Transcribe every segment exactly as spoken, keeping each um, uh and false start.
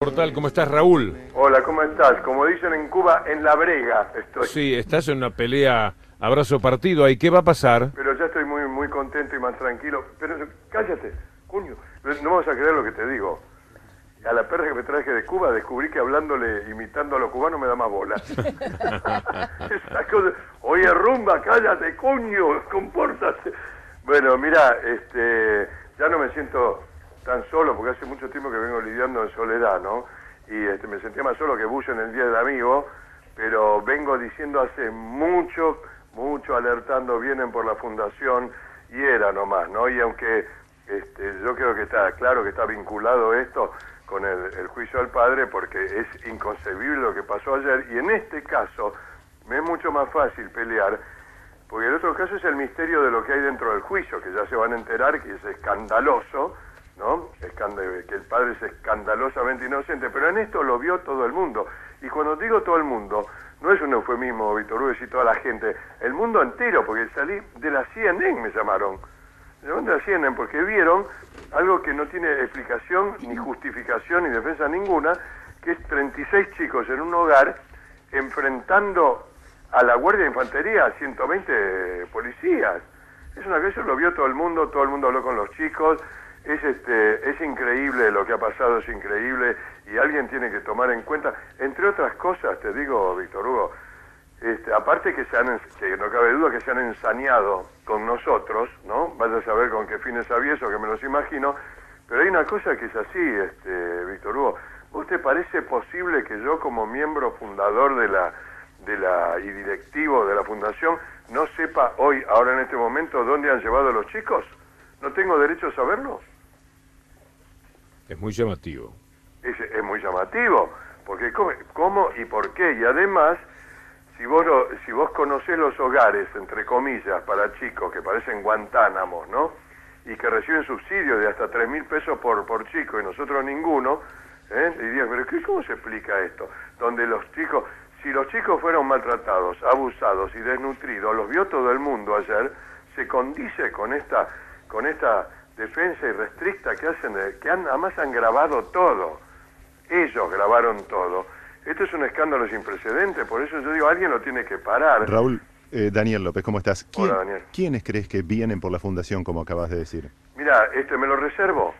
Portal, ¿cómo estás, Raúl? Hola, ¿cómo estás? Como dicen en Cuba, en la brega estoy. Sí, estás en una pelea abrazo partido ahí. ¿Qué va a pasar? Pero ya estoy muy muy contento y más tranquilo. Pero cállate, coño. No vas a creer lo que te digo. A la perra que me traje de Cuba descubrí que hablándole, imitando a los cubanos me da más bola. Esa cosa. Oye, rumba, cállate, coño, compórtate. Bueno, mira, este, ya no me siento tan solo, porque hace mucho tiempo que vengo lidiando en soledad, ¿no? Y este, me sentía más solo que Bush en el Día del Amigo, pero vengo diciendo hace mucho, mucho, alertando, vienen por la fundación, y era nomás, ¿no? Y aunque este, yo creo que está claro que está vinculado esto con el, el juicio al padre, porque es inconcebible lo que pasó ayer, y en este caso me es mucho más fácil pelear, porque el otro caso es el misterio de lo que hay dentro del juicio, que ya se van a enterar que es escandaloso, ¿no? Escand- que el padre es escandalosamente inocente, pero en esto lo vio todo el mundo. Y cuando digo todo el mundo, no es un eufemismo, Víctor Hugo, y toda la gente, el mundo entero, porque salí de la C N N, me llamaron. Me llamaron de la C N N porque vieron algo que no tiene explicación, ni justificación, ni defensa ninguna, que es treinta y seis chicos en un hogar enfrentando a la Guardia de Infantería, a ciento veinte policías. Es una cosa, eso lo vio todo el mundo, todo el mundo habló con los chicos. Es este es increíble lo que ha pasado, es increíble, y alguien tiene que tomar en cuenta, entre otras cosas, te digo, Víctor Hugo, este, aparte que se han, que no cabe duda que se han ensañado con nosotros, ¿no? Vaya a saber con qué fines había eso, que me los imagino, pero hay una cosa que es así, este, Víctor Hugo, ¿vos te parece posible que yo, como miembro fundador de la de la y directivo de la fundación, no sepa hoy, ahora en este momento, dónde han llevado a los chicos? ¿No tengo derecho a saberlo? Es muy llamativo. Es, es muy llamativo, porque ¿cómo, cómo y por qué? Y además, si vos lo, si vos conocés los hogares, entre comillas, para chicos que parecen Guantánamos, ¿no? Y que reciben subsidios de hasta tres mil pesos por, por chico y nosotros ninguno, ¿eh? Dirías, pero ¿qué, ¿cómo se explica esto? Donde los chicos, si los chicos fueron maltratados, abusados y desnutridos, los vio todo el mundo ayer, se condice con esta... con esta defensa irrestricta que hacen, de, que han, además han grabado todo, ellos grabaron todo. Esto es un escándalo sin precedentes, por eso yo digo, alguien lo tiene que parar. Raúl, eh, Daniel López, ¿cómo estás? ¿Quién, Hola, Daniel. ¿Quiénes crees que vienen por la fundación, como acabas de decir? Mira, este, me lo reservo,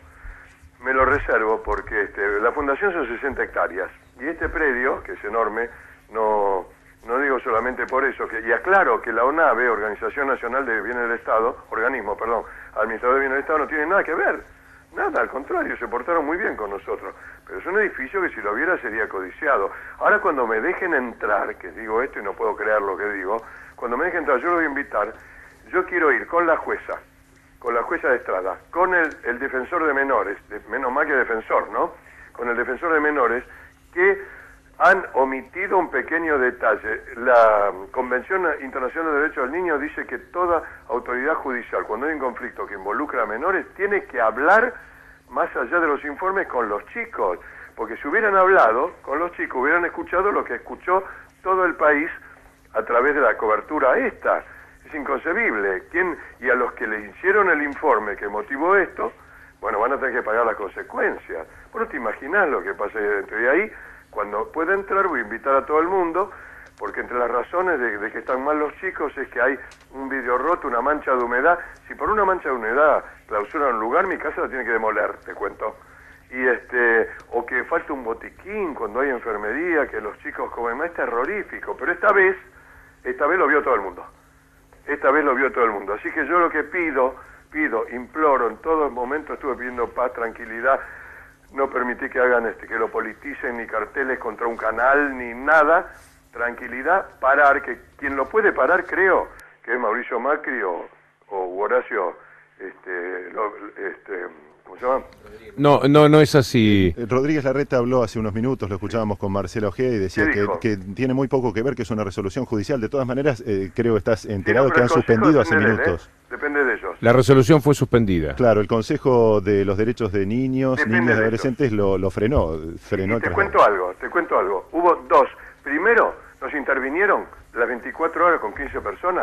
me lo reservo porque este, la fundación son sesenta hectáreas, y este predio, que es enorme, no... No digo solamente por eso, que, y aclaro que la ONAVE, Organización Nacional de Bienes del Estado, organismo, perdón, Administrador de Bienes del Estado, no tiene nada que ver, nada, al contrario, se portaron muy bien con nosotros, pero es un edificio que si lo viera sería codiciado. Ahora cuando me dejen entrar, que digo esto y no puedo creer lo que digo, cuando me dejen entrar, yo lo voy a invitar, yo quiero ir con la jueza, con la jueza de Estrada, con el, el defensor de menores, de, menos mal que defensor, ¿no? Con el defensor de menores, que han omitido un pequeño detalle. La Convención Internacional de Derechos del Niño dice que toda autoridad judicial, cuando hay un conflicto que involucra a menores, tiene que hablar más allá de los informes con los chicos, porque si hubieran hablado con los chicos, hubieran escuchado lo que escuchó todo el país a través de la cobertura esta. Es inconcebible. ¿Quién? Y a los que le hicieron el informe que motivó esto, bueno, van a tener que pagar las consecuencias. Vos no te imaginás lo que pasa ahí dentro. Y ahí, cuando pueda entrar, voy a invitar a todo el mundo, porque entre las razones de, de que están mal los chicos es que hay un vidrio roto, una mancha de humedad. Si por una mancha de humedad clausuran un lugar, mi casa la tiene que demoler, te cuento. Y este, o que falta un botiquín cuando hay enfermería, que los chicos comen más, es terrorífico. Pero esta vez, esta vez lo vio todo el mundo. Esta vez lo vio todo el mundo. Así que yo lo que pido, pido, imploro, en todo momento estuve pidiendo paz, tranquilidad. No permití que hagan este, que lo politicen, ni carteles contra un canal, ni nada. Tranquilidad, parar, que quien lo puede parar, creo, que es Mauricio Macri o, o Horacio, este, lo, este, ¿cómo se llama? No, no, no es así. Eh, Rodríguez Larreta habló hace unos minutos, lo escuchábamos con Marcelo Ojeda y decía que, que tiene muy poco que ver, que es una resolución judicial. De todas maneras, eh, creo que estás enterado, sí, no, que han suspendido hace minutos. Él, ¿eh? Depende de ellos. La resolución fue suspendida. Claro, el Consejo de los Derechos de Niños, Depende Niñas y de Adolescentes lo, lo frenó. frenó y te cuento algo, te cuento algo. Hubo dos. Primero, nos intervinieron las veinticuatro horas con quince personas, nos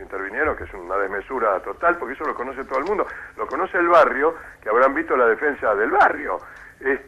intervinieron, que es una desmesura total, porque eso lo conoce todo el mundo, lo conoce el barrio, que habrán visto la defensa del barrio. Este,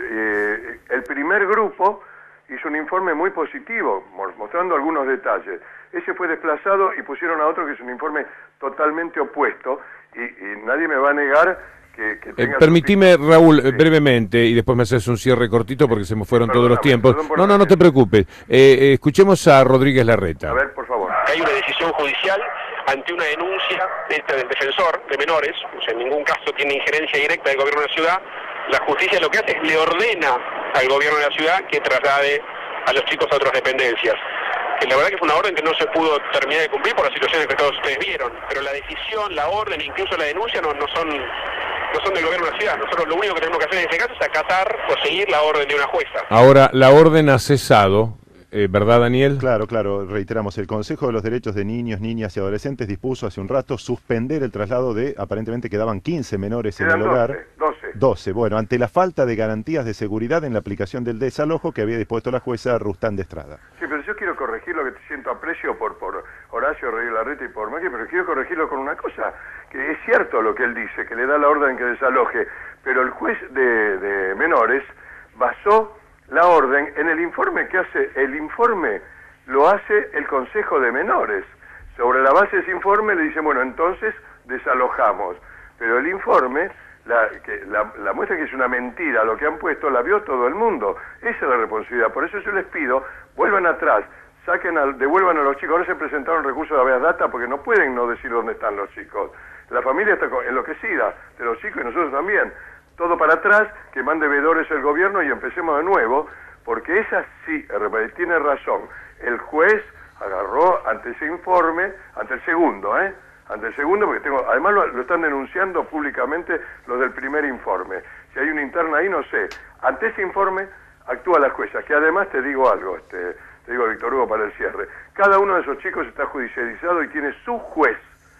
eh, el primer grupo hizo un informe muy positivo, mostrando algunos detalles. Ese fue desplazado y pusieron a otro que es un informe totalmente opuesto, y, y nadie me va a negar que, que tenga... Eh, permitime, Raúl, sí. brevemente, y después me haces un cierre cortito porque se me fueron todos los tiempos. No, no, no te te preocupes. Eh, eh, escuchemos a Rodríguez Larreta. A ver, por favor. Hay una decisión judicial ante una denuncia esta del defensor de menores, o sea, en ningún caso tiene injerencia directa del gobierno de la ciudad. La justicia lo que hace es le ordena al gobierno de la ciudad que traslade a los chicos a otras dependencias. Que la verdad que fue una orden que no se pudo terminar de cumplir por las situaciones que todos ustedes vieron, pero la decisión, la orden, incluso la denuncia no, no son no son del gobierno de la ciudad. Nosotros lo único que tenemos que hacer en este caso es acatar o seguir la orden de una jueza. Ahora, la orden ha cesado, eh, ¿verdad, Daniel? Claro, claro, reiteramos, el Consejo de los Derechos de Niños, Niñas y Adolescentes dispuso hace un rato suspender el traslado de, aparentemente quedaban quince menores en el hogar. doce. doce, bueno, ante la falta de garantías de seguridad en la aplicación del desalojo que había dispuesto la jueza Rustán de Estrada. Sí, pero yo quiero corregir lo que te siento aprecio por, por Horacio Rodríguez Larreta y por Macri, pero quiero corregirlo con una cosa, que es cierto lo que él dice, que le da la orden que desaloje, pero el juez de, de menores basó la orden en el informe que hace, el informe lo hace el Consejo de Menores. Sobre la base de ese informe le dicen, bueno, entonces desalojamos, pero el informe... La, que, la, la muestra que es una mentira, lo que han puesto, la vio todo el mundo. Esa es la responsabilidad. Por eso yo les pido, vuelvan atrás, saquen al, devuelvan a los chicos. Ahora se presentaron recursos de habeas data porque no pueden no decir dónde están los chicos. La familia está enloquecida de los chicos y nosotros también. Todo para atrás, que mande veedores el gobierno y empecemos de nuevo, porque esa sí, tiene razón. El juez agarró ante ese informe, ante el segundo, ¿eh? Ante el segundo, porque tengo, además lo, lo están denunciando públicamente los del primer informe. Si hay una interna ahí, no sé. Ante ese informe actúa la jueza, que además te digo algo, este, te digo Víctor Hugo para el cierre. Cada uno de esos chicos está judicializado y tiene su juez,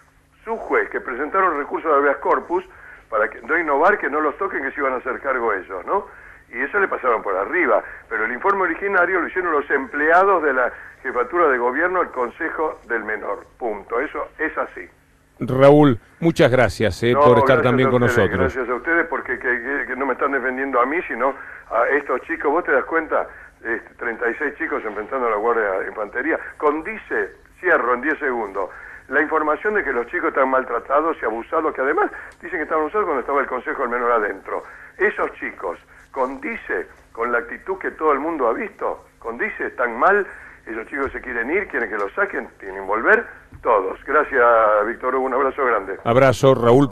su juez, que presentaron recursos de habeas corpus para que, no innovar, que no los toquen, que se iban a hacer cargo ellos, ¿no? Y eso le pasaron por arriba. Pero el informe originario lo hicieron los empleados de la Jefatura de Gobierno, el Consejo del Menor. Punto. Eso es así. Raúl, muchas gracias eh, no, por estar gracias también con ustedes, nosotros. Gracias a ustedes porque que, que, que no me están defendiendo a mí, sino a estos chicos. ¿Vos te das cuenta? Este, treinta y seis chicos enfrentando a la Guardia de Infantería. Condice, cierro en diez segundos, la información de que los chicos están maltratados y abusados, que además dicen que estaban abusados cuando estaba el Consejo del Menor adentro. Esos chicos, condice con la actitud que todo el mundo ha visto, condice, están mal, esos chicos se quieren ir, quieren que los saquen, tienen que volver, todos. Gracias, Víctor Hugo, un abrazo grande. Abrazo, Raúl.